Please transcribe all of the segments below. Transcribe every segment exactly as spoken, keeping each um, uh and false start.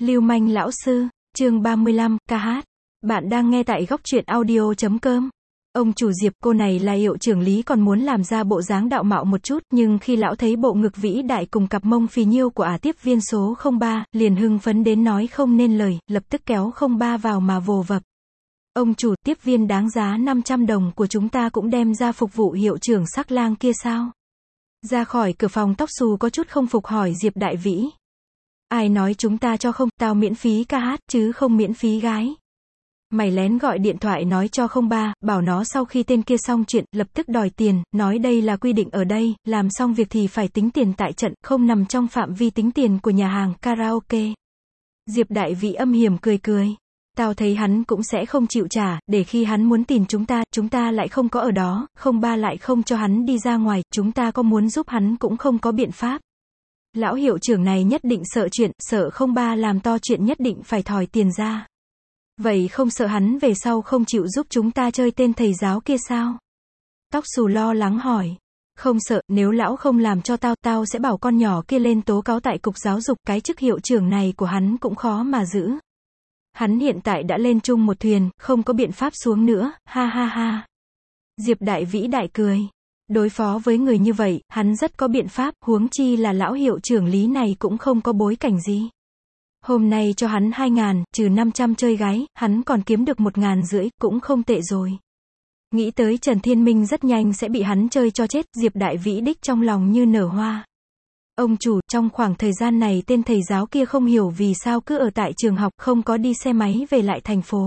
Lưu manh lão sư, chương ba mươi lăm, ca hát. Bạn đang nghe tại góc truyện audio chấm com. Ông chủ Diệp, cô này là hiệu trưởng Lý còn muốn làm ra bộ dáng đạo mạo một chút, nhưng khi lão thấy bộ ngực vĩ đại cùng cặp mông phì nhiêu của ả tiếp viên số không ba, liền hưng phấn đến nói không nên lời, lập tức kéo không ba vào mà vồ vập. Ông chủ, tiếp viên đáng giá năm trăm đồng của chúng ta cũng đem ra phục vụ hiệu trưởng sắc lang kia sao? Ra khỏi cửa phòng tóc xù có chút không phục hỏi Diệp Đại Vĩ. Ai nói chúng ta cho không, tao miễn phí ca hát, chứ không miễn phí gái. Mày lén gọi điện thoại nói cho không ba, bảo nó sau khi tên kia xong chuyện, lập tức đòi tiền, nói đây là quy định ở đây, làm xong việc thì phải tính tiền tại trận, không nằm trong phạm vi tính tiền của nhà hàng, karaoke. Diệp Đại Vĩ âm hiểm cười cười. Tao thấy hắn cũng sẽ không chịu trả, để khi hắn muốn tìm chúng ta, chúng ta lại không có ở đó, không ba lại không cho hắn đi ra ngoài, chúng ta có muốn giúp hắn cũng không có biện pháp. Lão hiệu trưởng này nhất định sợ chuyện, sợ không ba làm to chuyện nhất định phải thòi tiền ra. Vậy không sợ hắn về sau không chịu giúp chúng ta chơi tên thầy giáo kia sao? Tóc xù lo lắng hỏi. Không sợ, nếu lão không làm cho tao, tao sẽ bảo con nhỏ kia lên tố cáo tại cục giáo dục, cái chức hiệu trưởng này của hắn cũng khó mà giữ. Hắn hiện tại đã lên chung một thuyền, không có biện pháp xuống nữa, ha ha ha. Diệp Đại Vĩ đại cười. Đối phó với người như vậy, hắn rất có biện pháp, huống chi là lão hiệu trưởng Lý này cũng không có bối cảnh gì. Hôm nay cho hắn hai ngàn, trừ năm trăm chơi gái, hắn còn kiếm được một ngàn rưỡi, cũng không tệ rồi. Nghĩ tới Trần Thiên Minh rất nhanh sẽ bị hắn chơi cho chết, Diệp Đại Vĩ đích trong lòng như nở hoa. Ông chủ, trong khoảng thời gian này tên thầy giáo kia không hiểu vì sao cứ ở tại trường học, không có đi xe máy về lại thành phố.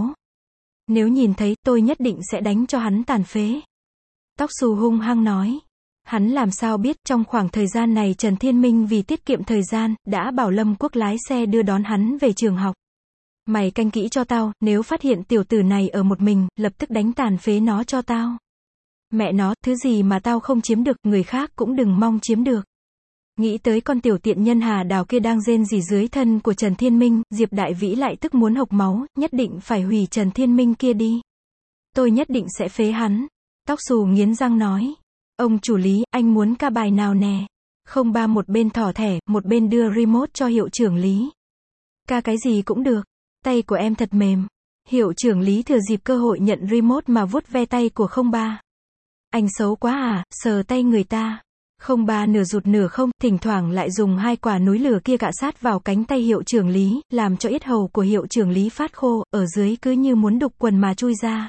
Nếu nhìn thấy, tôi nhất định sẽ đánh cho hắn tàn phế. Tóc xù hung hăng nói. Hắn làm sao biết, trong khoảng thời gian này Trần Thiên Minh vì tiết kiệm thời gian, đã bảo Lâm Quốc lái xe đưa đón hắn về trường học. Mày canh kỹ cho tao, nếu phát hiện tiểu tử này ở một mình, lập tức đánh tàn phế nó cho tao. Mẹ nó, thứ gì mà tao không chiếm được, người khác cũng đừng mong chiếm được. Nghĩ tới con tiểu tiện nhân Hà Đào kia đang rên rỉ dưới thân của Trần Thiên Minh, Diệp Đại Vĩ lại tức muốn hộc máu, nhất định phải hủy Trần Thiên Minh kia đi. Tôi nhất định sẽ phế hắn. Tóc xù nghiến răng nói. Ông chủ Lý, anh muốn ca bài nào nè? Không ba một bên thỏ thẻ, một bên đưa remote cho hiệu trưởng Lý. Ca cái gì cũng được. Tay của em thật mềm. Hiệu trưởng Lý thừa dịp cơ hội nhận remote mà vuốt ve tay của không ba. Anh xấu quá à, sờ tay người ta. Không ba nửa rụt nửa không, thỉnh thoảng lại dùng hai quả núi lửa kia cạ sát vào cánh tay hiệu trưởng Lý, làm cho yết hầu của hiệu trưởng Lý phát khô, ở dưới cứ như muốn đục quần mà chui ra.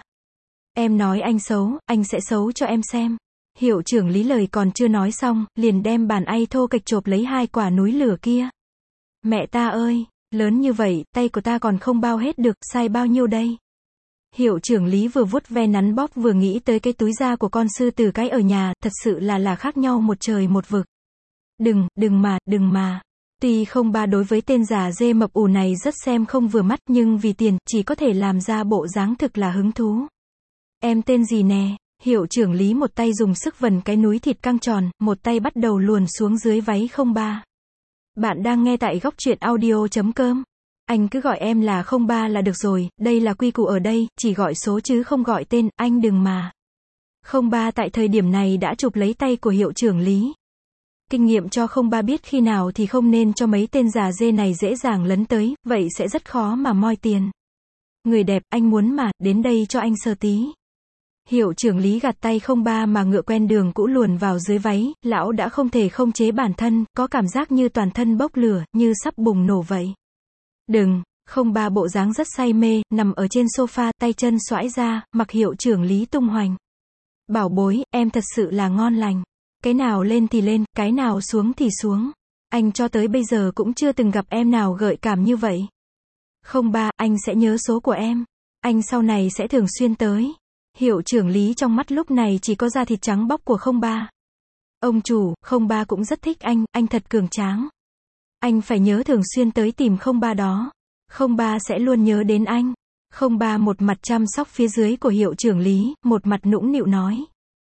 Em nói anh xấu, anh sẽ xấu cho em xem. Hiệu trưởng Lý lời còn chưa nói xong, liền đem bàn ay thô kịch chộp lấy hai quả núi lửa kia. Mẹ ta ơi, lớn như vậy, tay của ta còn không bao hết được, sai bao nhiêu đây? Hiệu trưởng Lý vừa vuốt ve nắn bóp vừa nghĩ tới cái túi da của con sư tử cái ở nhà, thật sự là là khác nhau một trời một vực. Đừng, đừng mà, đừng mà. Tuy không ba đối với tên già dê mập ù này rất xem không vừa mắt, nhưng vì tiền, chỉ có thể làm ra bộ dáng thực là hứng thú. Em tên gì nè? Hiệu trưởng Lý một tay dùng sức vần cái núi thịt căng tròn, một tay bắt đầu luồn xuống dưới váy không ba. Bạn đang nghe tại góc truyện audio chấm com. Anh cứ gọi em là không ba là được rồi, đây là quy củ ở đây, chỉ gọi số chứ không gọi tên, anh đừng mà. Không ba tại thời điểm này đã chụp lấy tay của hiệu trưởng Lý. Kinh nghiệm cho không ba biết khi nào thì không nên cho mấy tên già dê này dễ dàng lấn tới, vậy sẽ rất khó mà moi tiền. Người đẹp, anh muốn mà, đến đây cho anh sờ tí. Hiệu trưởng Lý gạt tay không ba mà ngựa quen đường cũ luồn vào dưới váy, lão đã không thể không chế bản thân, có cảm giác như toàn thân bốc lửa, như sắp bùng nổ vậy. Đừng, không ba bộ dáng rất say mê, nằm ở trên sofa, tay chân xoãi ra, mặc hiệu trưởng Lý tung hoành. Bảo bối, em thật sự là ngon lành. Cái nào lên thì lên, cái nào xuống thì xuống. Anh cho tới bây giờ cũng chưa từng gặp em nào gợi cảm như vậy. Không ba, anh sẽ nhớ số của em. Anh sau này sẽ thường xuyên tới. Hiệu trưởng Lý trong mắt lúc này chỉ có da thịt trắng bóc của không ba. Ông chủ, không ba cũng rất thích anh, anh thật cường tráng. Anh phải nhớ thường xuyên tới tìm không ba đó. Không ba sẽ luôn nhớ đến anh. Không ba một mặt chăm sóc phía dưới của hiệu trưởng Lý, một mặt nũng nịu nói.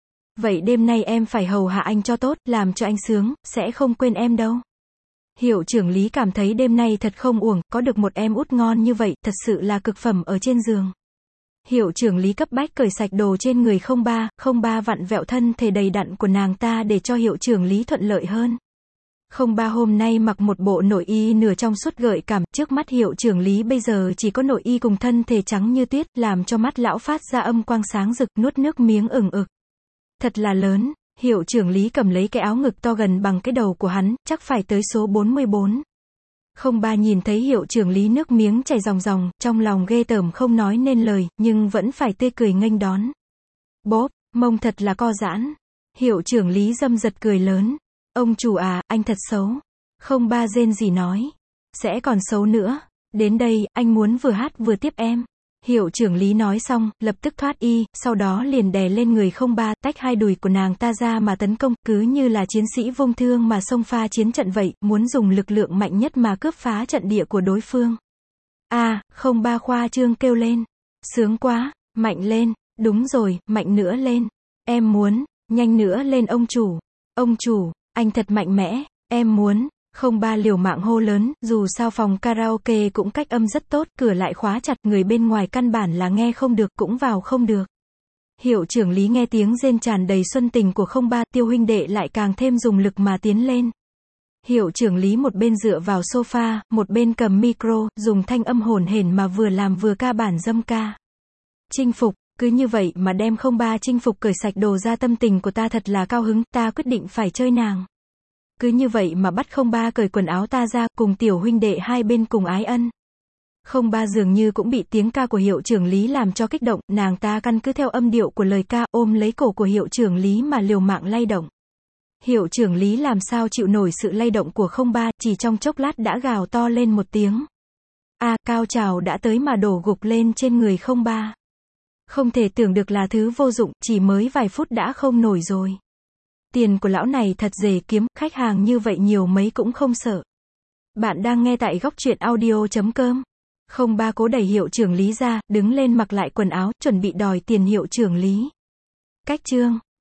Vậy đêm nay em phải hầu hạ anh cho tốt, làm cho anh sướng, sẽ không quên em đâu. Hiệu trưởng Lý cảm thấy đêm nay thật không uổng, có được một em út ngon như vậy, thật sự là cực phẩm ở trên giường. Hiệu trưởng Lý cấp bách cởi sạch đồ trên người không ba, không ba vặn vẹo thân thể đầy đặn của nàng ta để cho hiệu trưởng Lý thuận lợi hơn. Không ba hôm nay mặc một bộ nội y nửa trong suốt gợi cảm, trước mắt hiệu trưởng Lý bây giờ chỉ có nội y cùng thân thể trắng như tuyết, làm cho mắt lão phát ra âm quang sáng rực, nuốt nước miếng ửng ực. Thật là lớn, hiệu trưởng Lý cầm lấy cái áo ngực to gần bằng cái đầu của hắn, chắc phải tới số bốn mươi bốn. Không ba nhìn thấy hiệu trưởng Lý nước miếng chảy ròng ròng, trong lòng ghê tởm không nói nên lời, nhưng vẫn phải tươi cười nghênh đón. Bốp, mông thật là co giãn. Hiệu trưởng Lý dâm giật cười lớn. Ông chủ à, anh thật xấu. Không ba rên gì nói. Sẽ còn xấu nữa. Đến đây, anh muốn vừa hát vừa tiếp em. Hiệu trưởng Lý nói xong, lập tức thoát y, sau đó liền đè lên người không ba, tách hai đùi của nàng ta ra mà tấn công, cứ như là chiến sĩ vung thương mà xông pha chiến trận vậy, muốn dùng lực lượng mạnh nhất mà cướp phá trận địa của đối phương. À, không ba khoa trương kêu lên. Sướng quá, mạnh lên, đúng rồi, mạnh nữa lên. Em muốn, nhanh nữa lên ông chủ. Ông chủ, anh thật mạnh mẽ, em muốn. Không ba liều mạng hô lớn, dù sao phòng karaoke cũng cách âm rất tốt, cửa lại khóa chặt, người bên ngoài căn bản là nghe không được, cũng vào không được. Hiệu trưởng Lý nghe tiếng rên tràn đầy xuân tình của không ba, Tiêu huynh đệ lại càng thêm dùng lực mà tiến lên. Hiệu trưởng Lý một bên dựa vào sofa, một bên cầm micro, dùng thanh âm hồn hển mà vừa làm vừa ca bản dâm ca. Chinh phục, cứ như vậy mà đem không ba chinh phục, cởi sạch đồ ra, tâm tình của ta thật là cao hứng, ta quyết định phải chơi nàng. Cứ như vậy mà bắt không ba cởi quần áo ta ra, cùng tiểu huynh đệ hai bên cùng ái ân. Không ba dường như cũng bị tiếng ca của hiệu trưởng Lý làm cho kích động, nàng ta căn cứ theo âm điệu của lời ca, ôm lấy cổ của hiệu trưởng Lý mà liều mạng lay động. Hiệu trưởng Lý làm sao chịu nổi sự lay động của không ba, chỉ trong chốc lát đã gào to lên một tiếng. A, à, cao trào đã tới mà đổ gục lên trên người không ba. Không thể tưởng được là thứ vô dụng, chỉ mới vài phút đã không nổi rồi. Tiền của lão này thật dễ kiếm, khách hàng như vậy nhiều mấy cũng không sợ. Bạn đang nghe tại góc truyện audio chấm com. Không ba cố đẩy hiệu trưởng Lý ra, đứng lên mặc lại quần áo, chuẩn bị đòi tiền hiệu trưởng Lý. Cách chương